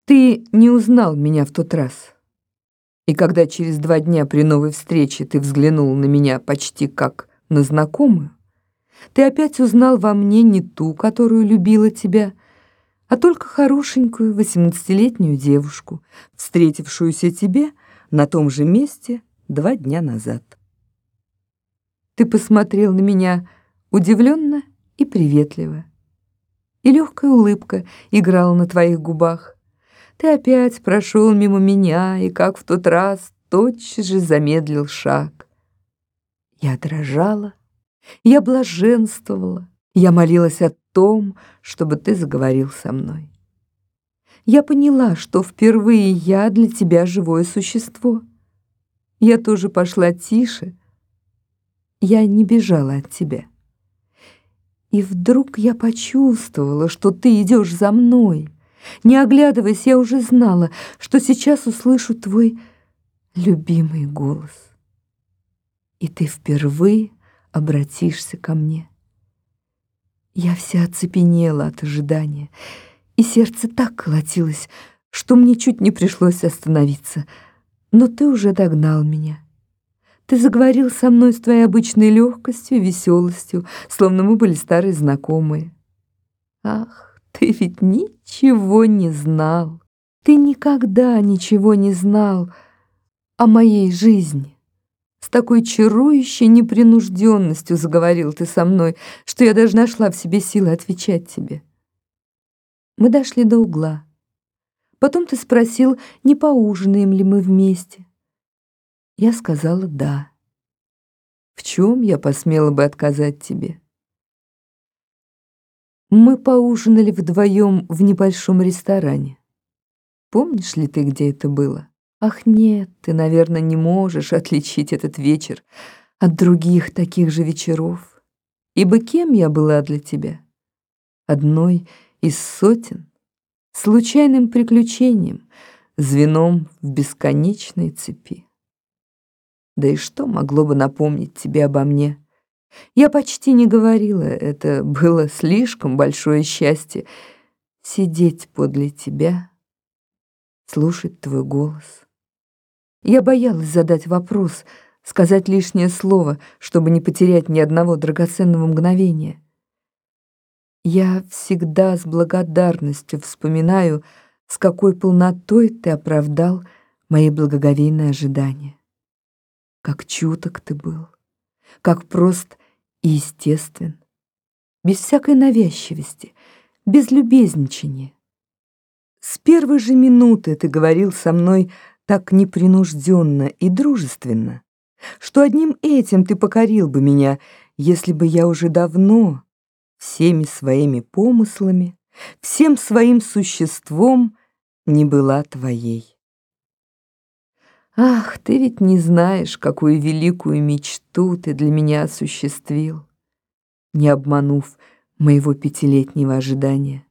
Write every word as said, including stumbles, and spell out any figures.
Ты не узнал меня в тот раз. И когда через два дня при новой встрече ты взглянул на меня почти как на знакомую, ты опять узнал во мне не ту, которую любила тебя, а только хорошенькую восемнадцатилетнюю девушку, встретившуюся тебе на том же месте два дня назад. Ты посмотрел на меня удивленно и приветливо, и легкая улыбка играла на твоих губах. Ты опять прошел мимо меня и, как в тот раз, тотчас же замедлил шаг. Я дрожала, я блаженствовала, я молилась о том, чтобы ты заговорил со мной. Я поняла, что впервые я для тебя живое существо. Я тоже пошла тише, я не бежала от тебя. И вдруг я почувствовала, что ты идешь за мной. Не оглядываясь, я уже знала, что сейчас услышу твой любимый голос. И ты впервые обратишься ко мне. Я вся оцепенела от ожидания, и сердце так колотилось, что мне чуть не пришлось остановиться. Но ты уже догнал меня. Ты заговорил со мной с твоей обычной легкостью и веселостью, словно мы были старые знакомые. Ах, ты ведь ничего не знал. Ты никогда ничего не знал о моей жизни. С такой чарующей непринужденностью заговорил ты со мной, что я даже нашла в себе силы отвечать тебе. Мы дошли до угла. Потом ты спросил, не поужинаем ли мы вместе. Я сказала «да». В чем я посмела бы отказать тебе? Мы поужинали вдвоем в небольшом ресторане. Помнишь ли ты, где это было? Ах, нет, ты, наверное, не можешь отличить этот вечер от других таких же вечеров. Ибо кем я была для тебя? Одной из сотен, случайным приключением, звеном в бесконечной цепи. Да и что могло бы напомнить тебе обо мне? Я почти не говорила, это было слишком большое счастье — сидеть подле тебя, слушать твой голос. Я боялась задать вопрос, сказать лишнее слово, чтобы не потерять ни одного драгоценного мгновения. Я всегда с благодарностью вспоминаю, с какой полнотой ты оправдал мои благоговейные ожидания. Как чуток ты был, как прост и естествен, без всякой навязчивости, без любезничания. С первой же минуты ты говорил со мной так непринужденно и дружественно, что одним этим ты покорил бы меня, если бы я уже давно всеми своими помыслами, всем своим существом не была твоей. Ах, ты ведь не знаешь, какую великую мечту ты для меня осуществил, не обманув моего пятилетнего ожидания.